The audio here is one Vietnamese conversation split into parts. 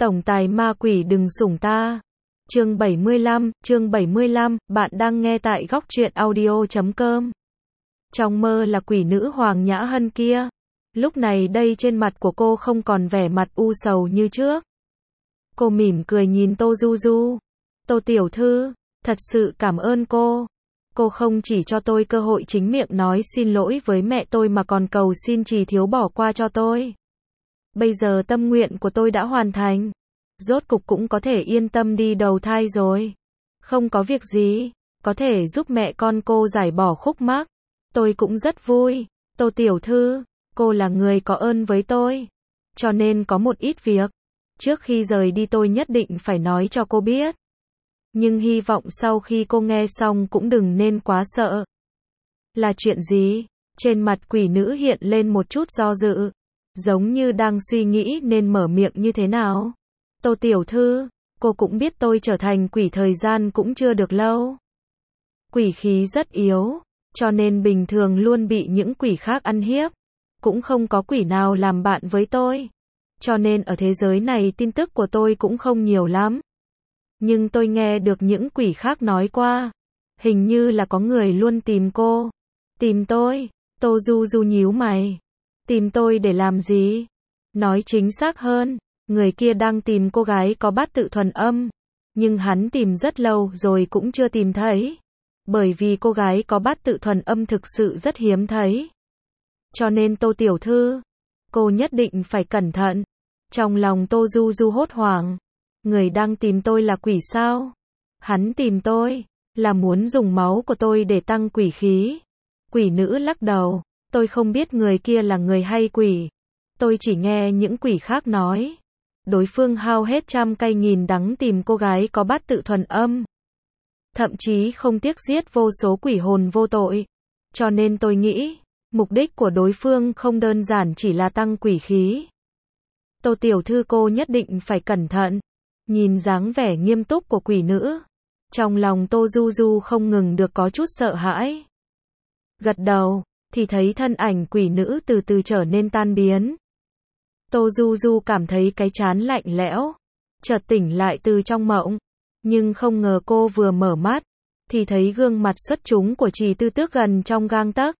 Tổng tài ma quỷ đừng sủng ta. Chương 75, bạn đang nghe tại góc truyện audio.com. Trong mơ là quỷ nữ Hoàng Nhã Hân kia. Lúc này đây trên mặt của cô không còn vẻ mặt u sầu như trước. Cô mỉm cười nhìn Tô Du Du. Tô tiểu thư, thật sự cảm ơn cô. Cô không chỉ cho tôi cơ hội chính miệng nói xin lỗi với mẹ tôi mà còn cầu xin Trì thiếu bỏ qua cho tôi. Bây giờ tâm nguyện của tôi đã hoàn thành. Rốt cục cũng có thể yên tâm đi đầu thai rồi. Không có việc gì, có thể giúp mẹ con cô giải bỏ khúc mắc. Tôi cũng rất vui. Tô tiểu thư, cô là người có ơn với tôi. Cho nên có một ít việc. Trước khi rời đi tôi nhất định phải nói cho cô biết. Nhưng hy vọng sau khi cô nghe xong cũng đừng nên quá sợ. Là chuyện gì? Trên mặt quỷ nữ hiện lên một chút do dự. Giống như đang suy nghĩ nên mở miệng như thế nào. Tô tiểu thư, cô cũng biết tôi trở thành quỷ thời gian cũng chưa được lâu. Quỷ khí rất yếu, cho nên bình thường luôn bị những quỷ khác ăn hiếp. Cũng không có quỷ nào làm bạn với tôi. Cho nên ở thế giới này tin tức của tôi cũng không nhiều lắm. Nhưng tôi nghe được những quỷ khác nói qua. Hình như là có người luôn tìm cô. Tìm tôi? Tô Du Du nhíu mày. Tìm tôi để làm gì? Nói chính xác hơn, người kia đang tìm cô gái có bát tự thuần âm. Nhưng hắn tìm rất lâu rồi cũng chưa tìm thấy. Bởi vì cô gái có bát tự thuần âm thực sự rất hiếm thấy. Cho nên Tô tiểu thư, cô nhất định phải cẩn thận. Trong lòng Tô Du Du hốt hoảng. Người đang tìm tôi là quỷ sao? Hắn tìm tôi, là muốn dùng máu của tôi để tăng quỷ khí. Quỷ nữ lắc đầu. Tôi không biết người kia là người hay quỷ. Tôi chỉ nghe những quỷ khác nói. Đối phương hao hết trăm cây nghìn đắng tìm cô gái có bát tự thuần âm. Thậm chí không tiếc giết vô số quỷ hồn vô tội. Cho nên tôi nghĩ, mục đích của đối phương không đơn giản chỉ là tăng quỷ khí. Tô tiểu thư cô nhất định phải cẩn thận. Nhìn dáng vẻ nghiêm túc của quỷ nữ. Trong lòng Tô Du Du không ngừng được có chút sợ hãi. Gật đầu, thì thấy thân ảnh quỷ nữ từ từ trở nên tan biến. Tô Du Du cảm thấy cái trán lạnh lẽo. Chợt tỉnh lại từ trong mộng. Nhưng không ngờ cô vừa mở mắt. Thì thấy gương mặt xuất chúng của Trì Tư Tước gần trong gang tấc.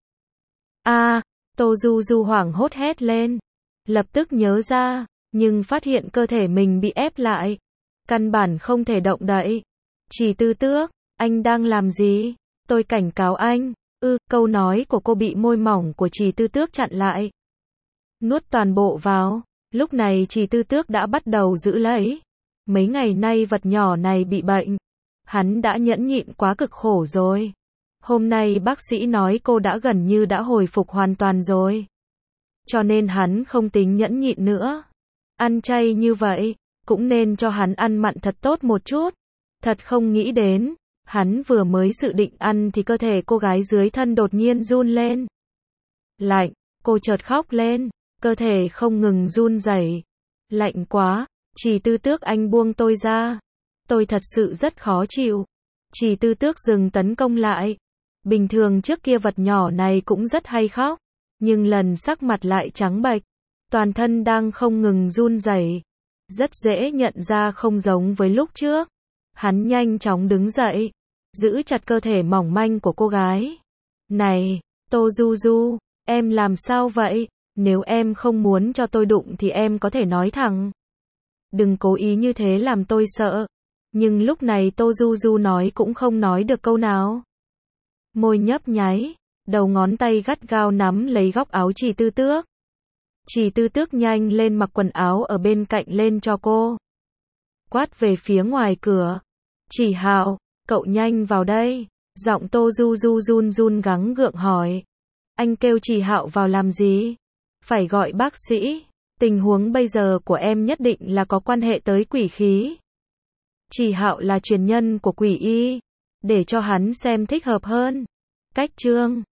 Tô Du Du hoảng hốt hét lên. Lập tức nhớ ra. Nhưng phát hiện cơ thể mình bị ép lại. Căn bản không thể động đậy. Trì Tư Tước, anh đang làm gì? Tôi cảnh cáo anh. Câu nói của cô bị môi mỏng của Trì Tư Tước chặn lại. Nuốt toàn bộ vào. Lúc này Trì Tư Tước đã bắt đầu giữ lấy. Mấy ngày nay vật nhỏ này bị bệnh. Hắn đã nhẫn nhịn quá cực khổ rồi. Hôm nay bác sĩ nói cô đã gần như đã hồi phục hoàn toàn rồi. Cho nên hắn không tính nhẫn nhịn nữa. Ăn chay như vậy, cũng nên cho hắn ăn mặn thật tốt một chút. Thật không nghĩ đến. Hắn vừa mới dự định ăn thì cơ thể cô gái dưới thân đột nhiên run lên. Lạnh, cô chợt khóc lên, cơ thể không ngừng run rẩy. Lạnh quá, Trì Tư Tước anh buông tôi ra. Tôi thật sự rất khó chịu. Trì Tư Tước dừng tấn công lại. Bình thường trước kia vật nhỏ này cũng rất hay khóc. Nhưng lần sắc mặt lại trắng bệch. Toàn thân đang không ngừng run rẩy. Rất dễ nhận ra không giống với lúc trước. Hắn nhanh chóng đứng dậy. Giữ chặt cơ thể mỏng manh của cô gái. Này, Tô Du Du, em làm sao vậy? Nếu em không muốn cho tôi đụng thì em có thể nói thẳng. Đừng cố ý như thế làm tôi sợ. Nhưng lúc này Tô Du Du nói cũng không nói được câu nào. Môi nhấp nháy, đầu ngón tay gắt gao nắm lấy góc áo Trì Tư Tước. Trì Tư Tước nhanh lên mặc quần áo ở bên cạnh lên cho cô. Quát về phía ngoài cửa. Chỉ Hạo, cậu nhanh vào đây. Giọng Tô Du Du run run gắng gượng hỏi. Anh kêu Trì Hạo vào làm gì? Phải gọi bác sĩ. Tình huống bây giờ của em nhất định là có quan hệ tới quỷ khí. Trì Hạo là truyền nhân của quỷ y. Để cho hắn xem thích hợp hơn. Cách chương